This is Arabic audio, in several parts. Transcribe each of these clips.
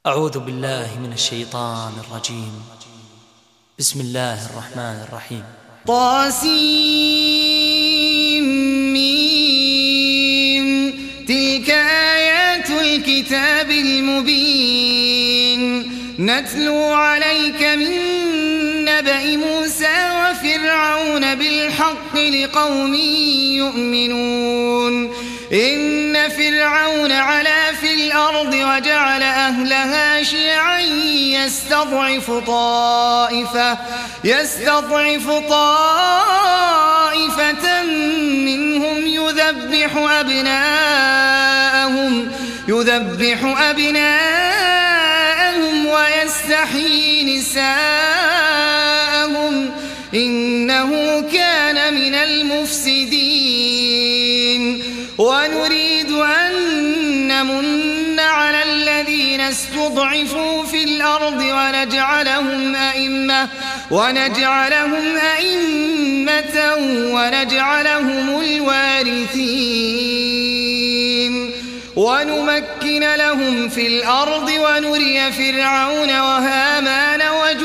أعوذ بالله من الشيطان الرجيم. بسم الله الرحمن الرحيم. طاسيم تلك آيات الكتاب المبين نتلو عليك من نبأ موسى وفرعون بالحق لقوم يؤمنون. إن فرعون علا في الأرض وجعل أهلها شيعا يستضعف طائفة منهم يذبح أبناءهم ويستحيي نساءهم إنه كان من المفسدين. ونريد أن نمن على الذين استضعفوا في الأرض ونجعلهم أئمة ونجعلهم الوارثين ونمكن لهم في الأرض ونري فرعون وهامان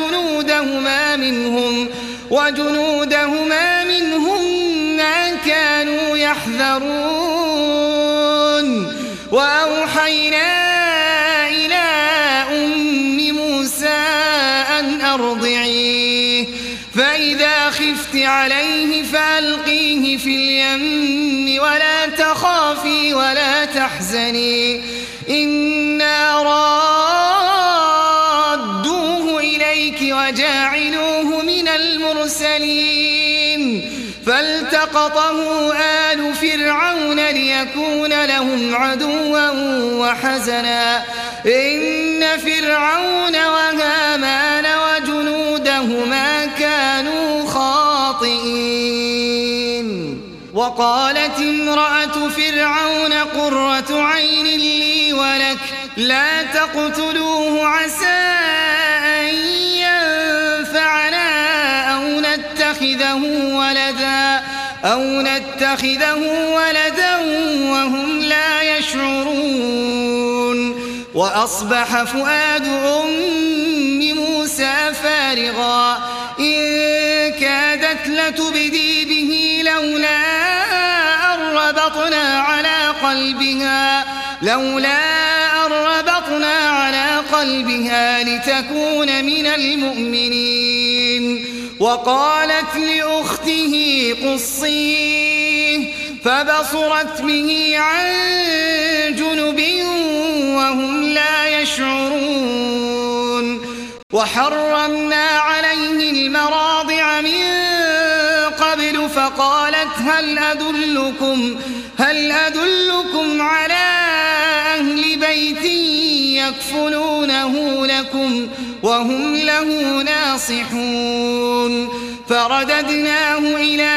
وجنودهما منهم ما كانوا يحذرون. وأوحينا إلى أم موسى أن أرضعيه فإذا خفت عليه فألقيه في اليم ولا تخافي ولا تحزني إنا رادوه إليك وجاعلوه من المرسلين. فالتقطه آل فرعون ليكون لهم عدوا وحزنا إن فرعون وهامان وجنودهما كانوا خاطئين. وقالت امرأة فرعون قرة عين لي ولك لا تقتلوه عسى أن ينفعنا أو نتخذه ولدا وهم لا يشعرون. وأصبح فؤاد أم موسى فارغا إن كادت لتبدي به لولا أن ربطنا على قلبها لتكون من المؤمنين. وقالت لأخته قصيه فبصرت به عن جنب وهم لا يشعرون. وحرمنا عليه المراضع من قبل فقالت هل أدلكم على أهل بيت يكفلونه لكم وهم له ناصحون. فرددناه إلى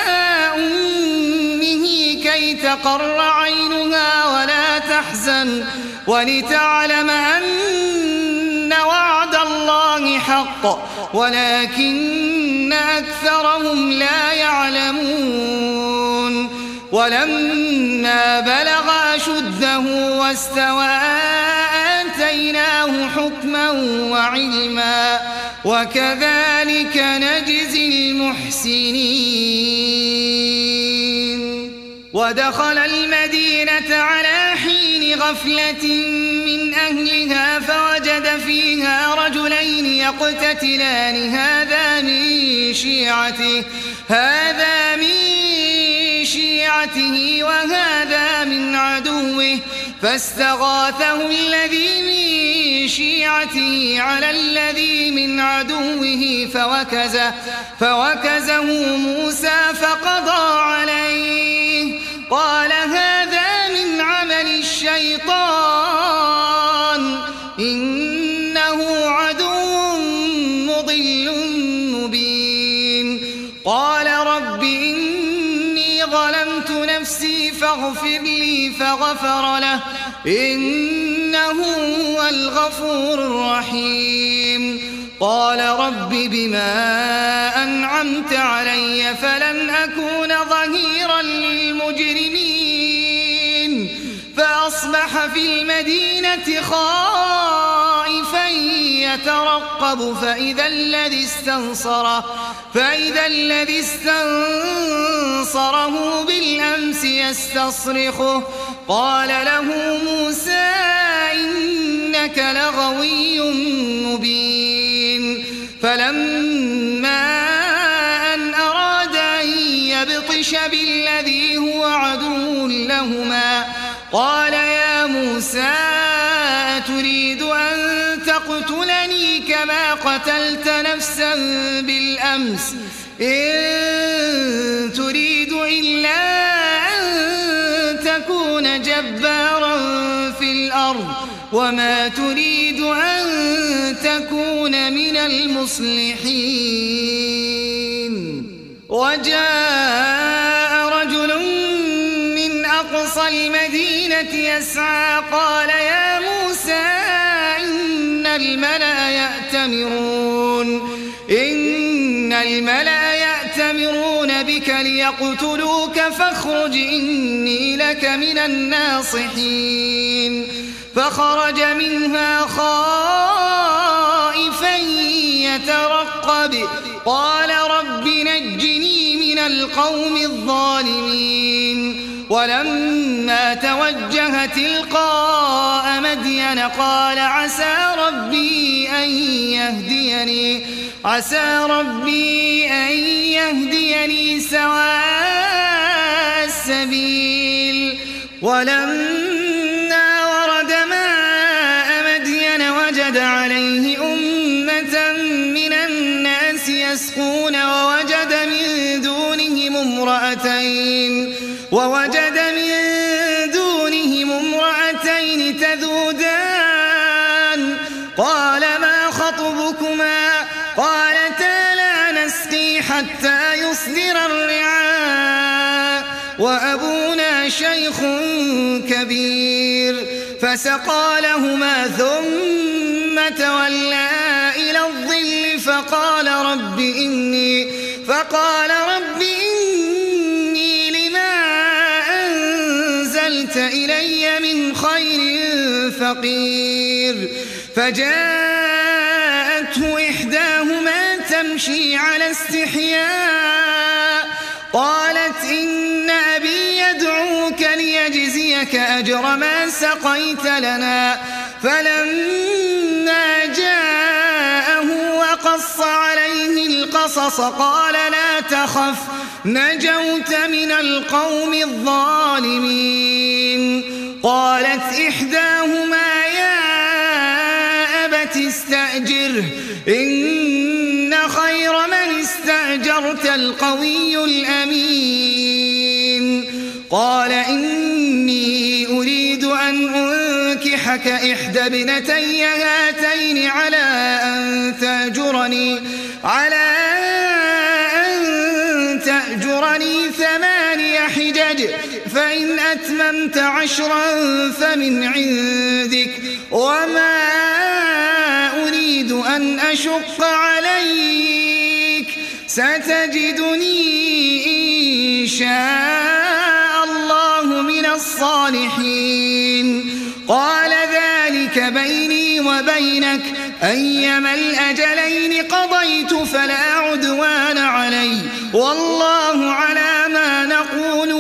أمه كي تقر عينها ولا تحزن ولتعلم أن وعد الله حق ولكن أكثرهم لا يعلمون. ولما بلغ أشده واستوى آتيناه حكما وعلما وكذلك نجزي المحسنين. ودخل المدينة على حين غفلة من أهلها فوجد فيها رجلين يقتتلان هذا من شيعته وهذا من عدوه فاستغاثه الذي من شيعته على الذي من عدوه فوكزه موسى فقضى عليه قال هذا من عمل الشيطان إنه عدو مضل مبين. قال رب إني ظلمت نفسي فاغفر لي فغفر له إنه هو الغفور الرحيم. قال رب بما أنعمت علي فلن أكون ظهيرا للمجرمين. فأصبح في المدينة خائفا يترقب فإذا الذي استنصره بالأمس يستصرخه قال له موسى إنك لغوي مبين فلما أن أراد أن يبطش بالذي هو عدو لهما قال يا موسى أتريد أن تقتلني كما قتلت نفسا بالأمس إن تريد إلا أن تكون جبارا في الأرض وما تريد أن تكون من المصلحين وجاء رجل من أقصى المدينة يسعى قال يا موسى إن الملأ يأتمرون بك ليقتلوك فاخرج إني لك من الناصحين فخرج منها خائفا يترقب قال رب نجني من القوم الظالمين ولما توجه تلقاء مدين قال عسى ربي أن يهديني سواء السبيل ولما ورد ماء مدين وجد عليه أمة من الناس يسقون ووجد من دونهم امرأتين تذودان قال ما خطبكما قالتا لا نسقي حتى يصدر الرعاء وأبونا شيخ كبير فسقى لهما ثم تولى إلى الظل فقال رب إني لما أنزلت إلي من خير فقير فجاءته إحداهما تمشي على استحياء قالت إن أبي يدعوك ليجزيك أجر ما سقيت لنا فلما جاءه وقص عليه القصص قال لا تخف نجوت من القوم الظالمين قالت إحداهما يا أبت استأجره إن خير من استأجرت القوي الأمين قال إني أريد أن أنكحك إحدى ابنتي هاتين على أن تأجرني 8 حجج فإن أتممت 10 فمن عندك وما أريد أن أشق عليك ستجدني إن شاء الله من الصالحين قال ذلك بيني وبينك أيما الأجلين قضيت فلا عدوان علي والله على ما نقول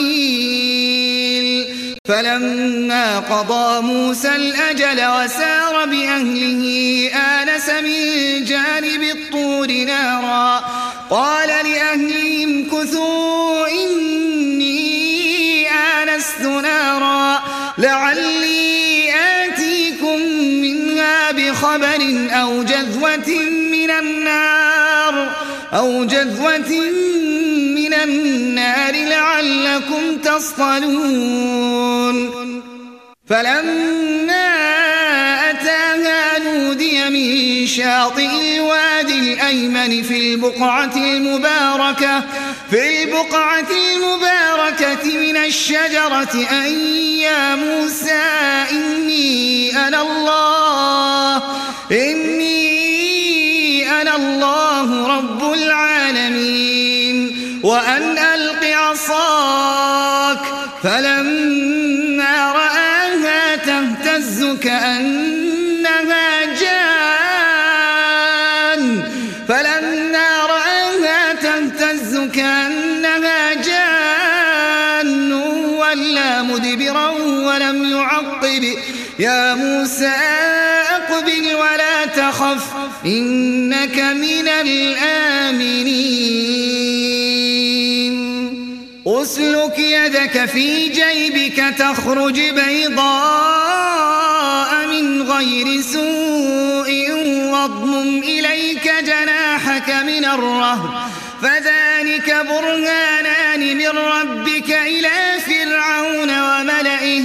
وكيل فلما قضى موسى الأجل وسار بأهله آنس من جانب الطور نارا قال لأهلهم كثوا إني آنست نارا لعلي آتيكم منها بخبر أو جذوة من النار لعلكم تصطلون فلما أتاها نودي من شاطئ الوادي الأيمن في البقعة المباركة من الشجرة أن يا موسى إني أنا الله رب العالمين وأن ألق عصاك فلما رآها تهتز كأنها جان يا موسى أقبل ولا تخف إنك من الآمنين أسلك يدك في جيبك تخرج بيضاء من غير سوء واضمم إليك جناحك من الرهب فذلك برهانان من ربك إلى فرعون وملئه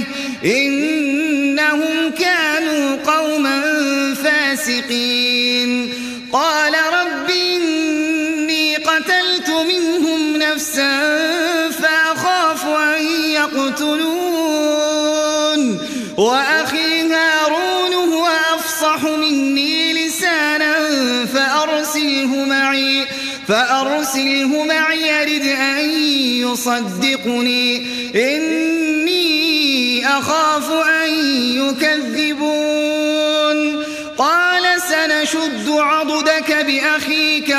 إنهم كانوا قوما فاسقين قال رب إني قتلت منهم نفسا فأخاف أن يقتلون وأخي هارون هو أفصح مني لسانا فأرسله معي يرد أن يصدقني إني أخاف أن يكذبون قال سنشد عضدك بأخيك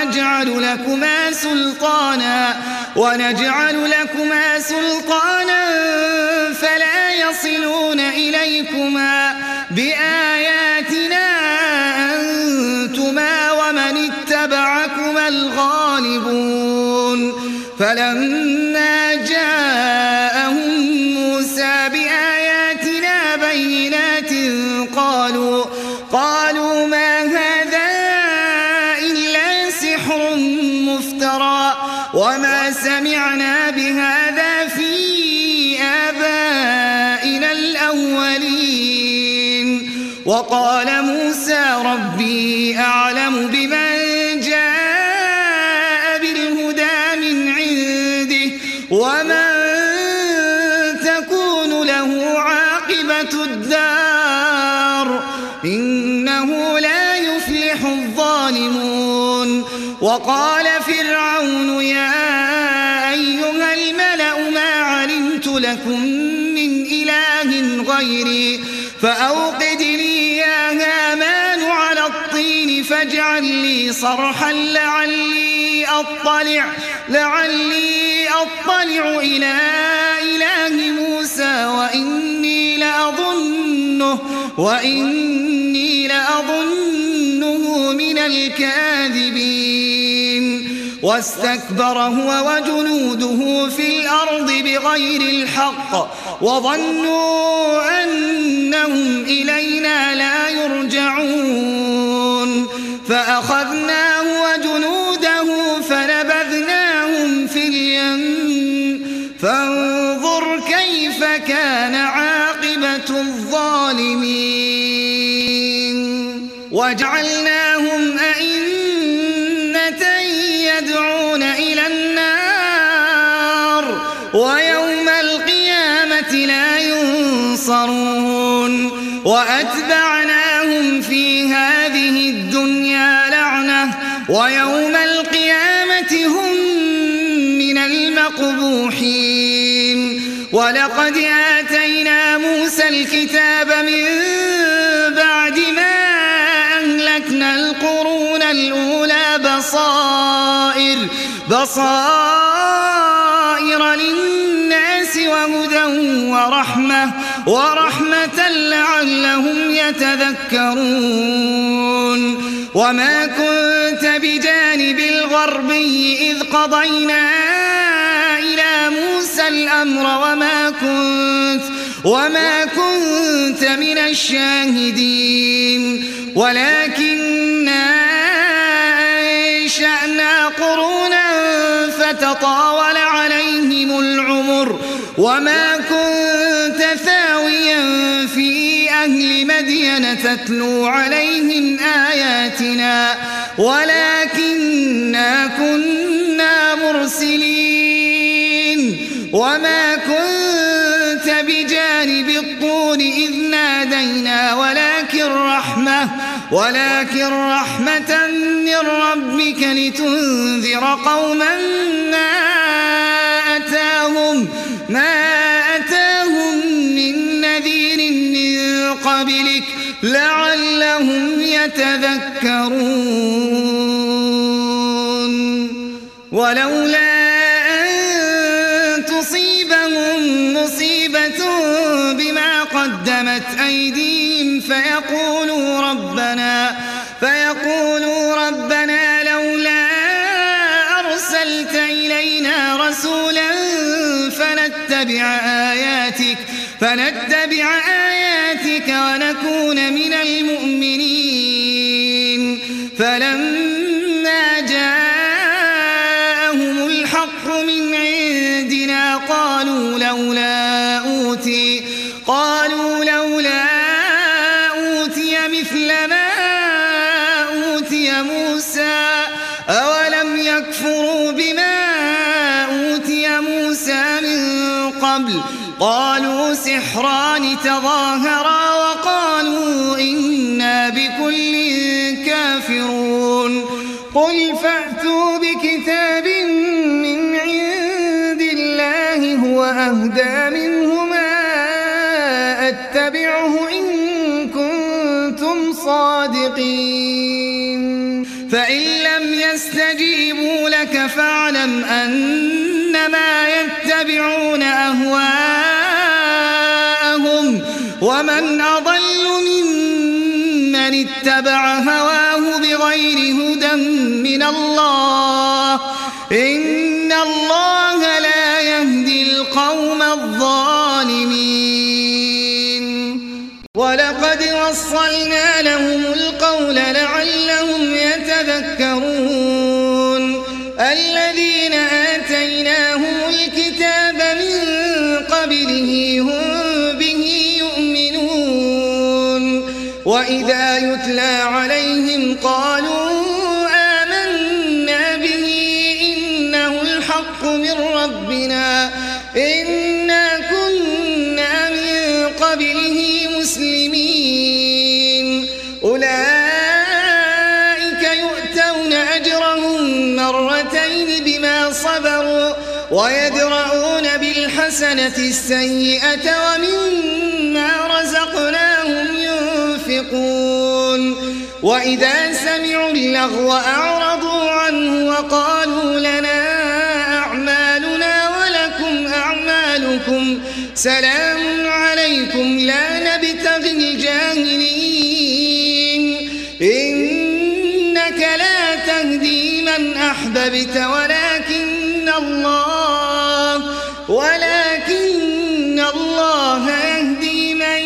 ونجعل لكما سلطانا فلا يصلون إليكما بآياتنا أنتما ومن اتبعكما الغالبون فلما جاءهم موسى بآياتنا بينات قالوا ما هذا إلا سحر مفترى وما سمعنا بهذا في آبائنا الأولين وقال موسى ربي أعلم بمن جاء بالهدى من عنده ومن تكون له عاقبة الدار إنه لا يفلح الظالمون وقال فرعون يا أيها الملأ ما علمت لكم من إله غيري فأوقد لي يا هامان على الطين فاجعل لي صرحا لعلي أطلع إلى إله موسى وإني لأظنه من الكاذبين واستكبر هو وجنوده في الأرض بغير الحق وظنوا أنهم إلينا لا يرجعون فأخذناه وجنوده فنبذناهم في اليم فانظر كيف كان عاقبة الظالمين وجعلناهم أئمة يدعون إلى النار ويوم القيامة لا ينصرون وأتبعناهم في هذه الدنيا لعنة ويوم القيامة هم من المقبوحين ولقد آتينا موسى الكتاب من بعد ما أهلكنا القرون الأولى بصائر للناس وهدى ورحمة لعلهم يتذكرون وما كنت بجانب الغربي إذ قضينا إلى موسى الأمر وما كنت من الشاهدين ولكننا أنشأنا قرونا فتطاول عليهم العمر وما كنت ثاويا في أهل مدين تتلو عليهم آياتنا ولكننا كنا مرسلين وما كنت بجانب الطور إذ نادينا ولكن رحمة من ربك لتنذر قوما ما أتاهم من نذير من قبلك لعلهم يتذكرون ولولا أن تصيبهم مصيبة بما قدمت فيقولوا ربنا لولا أرسلت إلينا رسولا فنتبع آياتك ونكون من المؤمنين. فلما جاءهم الحق من عندنا قالوا لولا أوتي مثل ما أوتي موسى أولم يكفروا بما أوتي موسى من قبل قالوا سحران تظاهرا وقالوا إنا بكل كافرون. قل فأتوا بكتاب من عند الله هو أهدى منهما أتبعه إن كنتم صادقين. فإن لم يستجيبوا لك فاعلم أنما يتبعون أهواءهم ومن أضل ممن اتبع هواه بغير هدى من الله إن الله لا يهدي القوم الظالمين. ولقد وصلنا لهم القول لعلهم يتذكرون. الذين آتيناهم الكتاب من قبله هم به يؤمنون. وإذا يتلى عليهم قالوا آمنا به إنه الحق من ربنا إنا كنا من قبله مسلمين. أولئك يؤتون أجرهم مرتين بما صبروا ويدرؤون بالحسنة السيئة ومما رزقناهم ينفقون. وإذا سمعوا اللغو أعرضوا عنه وقالوا لنا أعمالنا ولكم أعمالكم سلام عليكم لا نبتغي الجاهلين إنك لا تهدي من أحببت ولكن الله يهدي من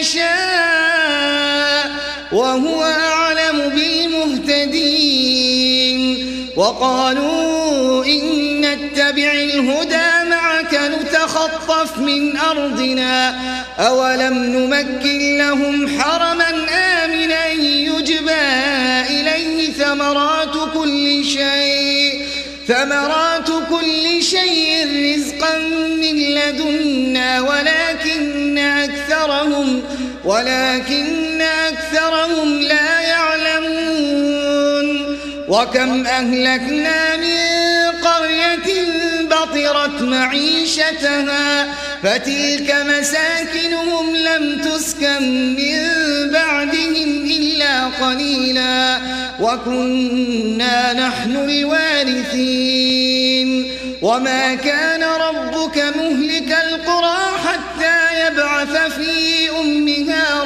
يشاء وهو أعلم بالمهتدين. وقالوا إن نتبع الهدى معك نتخطف من أرضنا أولم نمكن لهم حرما آمنا يجبى إليه ثمرات كل شيء رزقا من لدنا ولكن أكثرهم لا يعلمون. وكم أهلكنا من قرية بطرت معيشتها فتلك مساكنهم لم تسكن من بعدهم إلا قليلا وكنا نحن الوارثين. وما كان ربك مهلك القرى حتى يبعث في أمها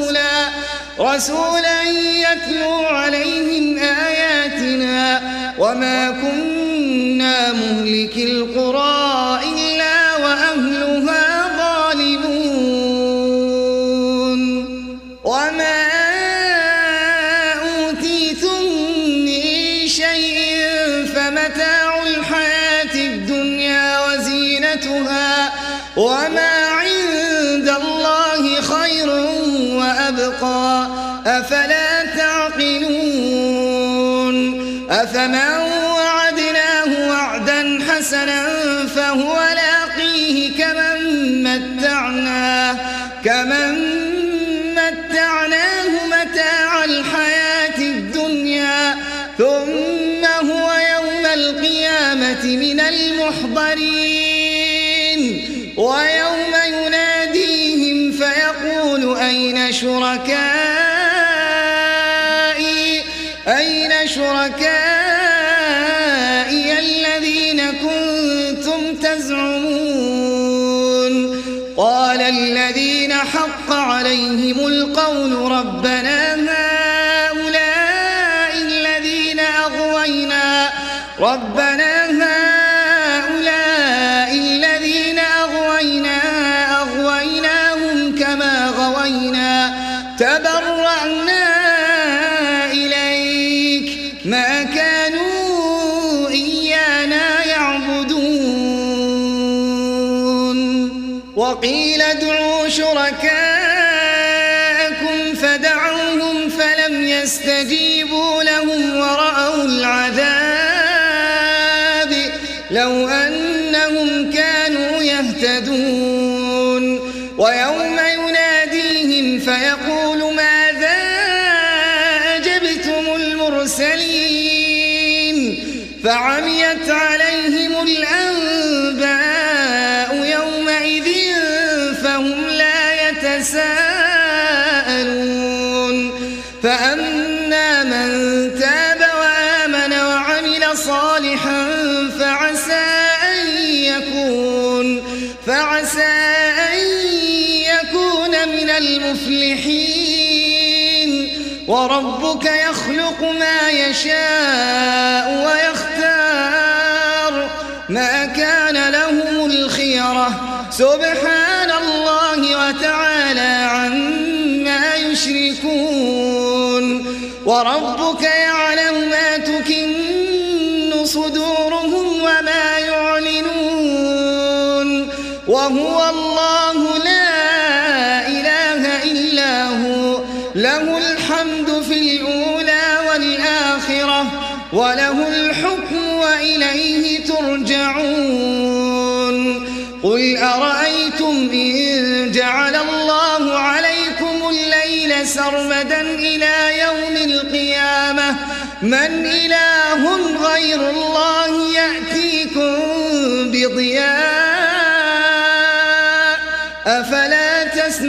رسولا يتلو عليهم آياتنا وما كنا مهلك القرى إلا وأهلها ظالمون. وما أوتيتم من شيء فمتاع الحياة الدنيا وزينتها وما عند الله خير وأبقى أفلا تعقلون. أفمن وعدناه وعدا حسنا فهو لاقيه كمن متعناه متاع الحياة الدنيا ثم هو يوم القيامة من المحضرين. ويوم يناديهم فيقول أين شركائي الذين كنتم تزعمون قال الذين حق عليهم القول وقيل ادعوا شركاءكم فدعوهم فلم يستجيبوا لهم ورأوا العذاب لو أنهم كانوا يهتدون ويوم يناديهم فيقول ماذا أجبتم المرسلين فعميت عليهم الأنباء يومئذ فهم لا يتساءلون فأما من تاب وآمن وعمل صالحا فعسى أن يكون من المفلحين وربك يخلق ما يشاء ويختار ما كان لهم الخيرة سبحان الله وتعالى عما يشركون وربك يعلم ما تكن صدورهم وما يعلنون وهو الله لا إله إلا هو له الحمد في الأولى والآخرة وله الحكم وإليه ترجعون قل أرأيتم إن جعل الله عليكم الليل سرمدا إلى يوم القيامة من إله غير الله يأتيكم بضياء أفلا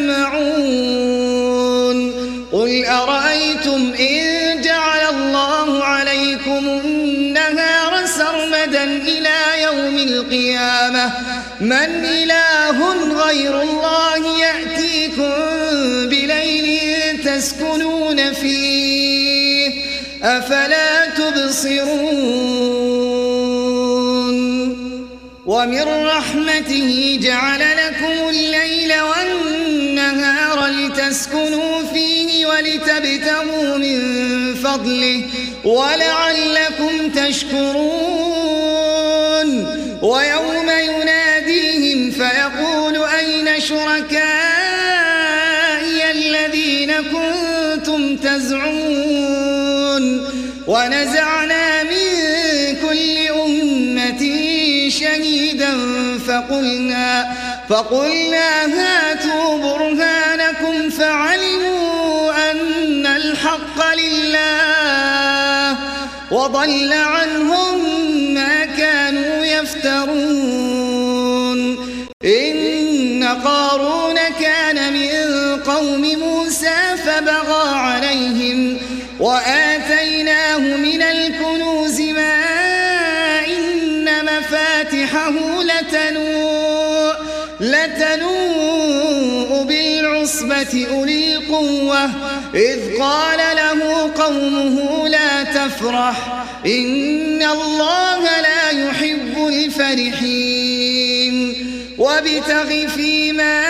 تسمعون قل أرأيتم إن جعل الله عليكم النهار سرمدا إلى يوم القيامة من إله غير الله يأتيكم بليل تسكنون فيه أفلا تبصرون ومن رحمته جعل لكم الليل والنهار لتسكنوا فيه ولتبتغوا من فضله ولعلكم تشكرون ويوم يناديهم فيقول أين شركائي الذين كنتم تزعمون ونزعنا من كل أمة شهيدا فقلنا هاتوا برهانكم فعلموا أن الحق لله وضل عنهم ما كانوا يفترون إن قارون كان من قوم موسى فبغى عليهم وآتيناه من الكنوز ما إن مفاتحه لتنوء بالعصبة أولي القوة إذ قال له قومه لا تفرح إن الله لا يحب الفرحين وابتغ فيما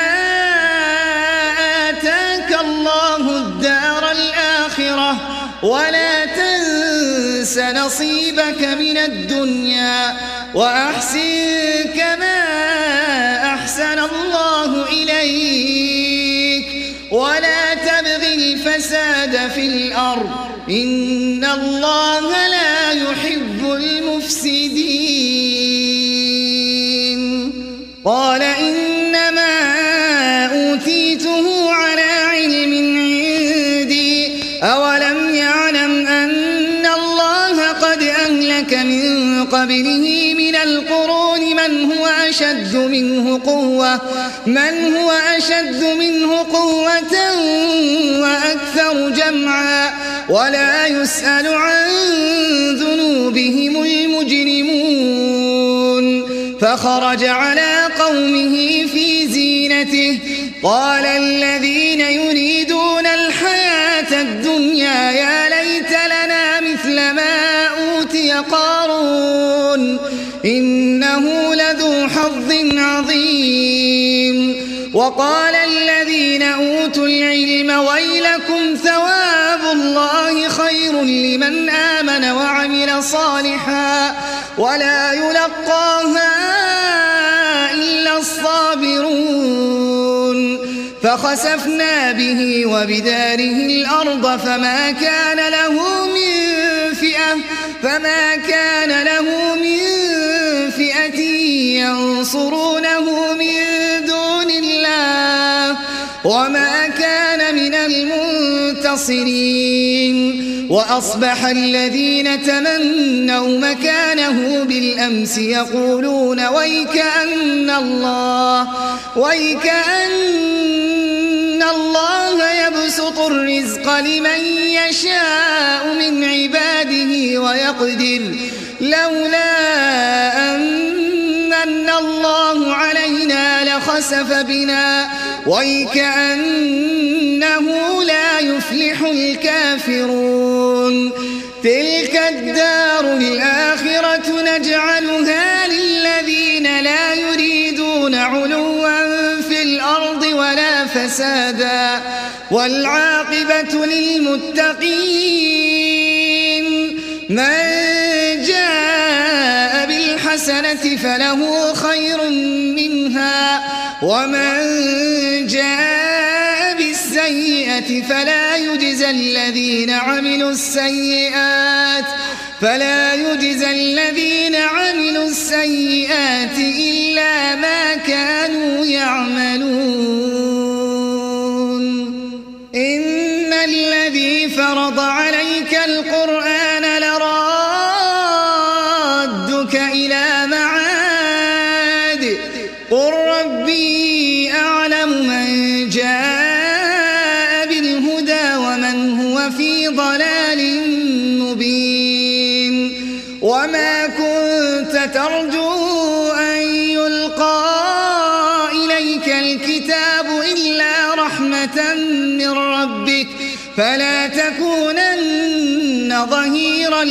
آتاك الله الدار الآخرة ولا تنس نصيبك من الدنيا وأحسن كما أحسن الله إليك ولا تبغ الفساد في الأرض إن الله لا يحب المفسدين قال إنما أوتيته على علم عندي أولم يعلم أن الله قد أهلك من قبله من القرون من هو أشد منه قوة وأكثر جمعا ولا يسأل عن ذنوبهم المجرمون فخرج على قومه في زينته قال الذين يريدون الحياة الدنيا يا ليت لنا مثل ما أوتي قارون إنه لذو حظ عظيم وقال الذين أوتوا العلم ويلكم ثواب الله خير لمن آمن وعمل صالحا ولا يلقاها إلا الصابرون فخسفنا به وبداره الأرض فما كان له من فئة ينصرونه من دون الله وما كان من المنتصرين. وأصبح الذين تمنوا مكانه بالأمس يقولون ويكأن الله يبسط الرزق لمن يشاء من عباده ويقدر لولا أن الله علينا لخسف بنا ويكأنه لا يفلح الكافرون. تلك الدار الآخرة نجعلها للذين لا يريدون علوا في الأرض ولا فسادا والعاقبة للمتقين. من جاء بالحسنة فله خير منها ومن جاء بالسيئة فلا يجزى الذين عملوا السيئات إلا ما كانوا يعملون. إن الذي فرض عليك القرآن لرادك إلى معاد قل ربي أعلم من جاء بالهدى ومن هو في ضلال مبين. وما كنت ترجو أن يلقى إليك الكتاب إلا رحمة من ربك فلا تكونن ظهيرا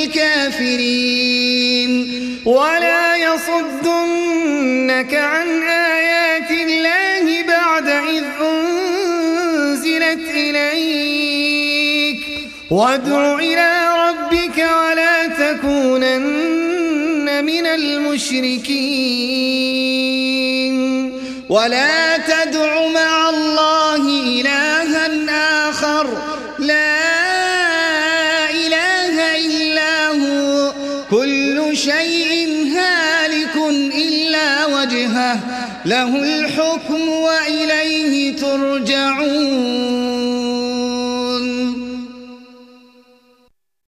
للكافرين. ولا يصدنك عن آيات الله بعد إذ أنزلت إليك وادع إلى ربك ولا تكونن من المشركين. ولا تدع مع الله إلها آخر لا إله إلا هو كل شيء هالك إلا وجهه له الحكم وإليه ترجعون.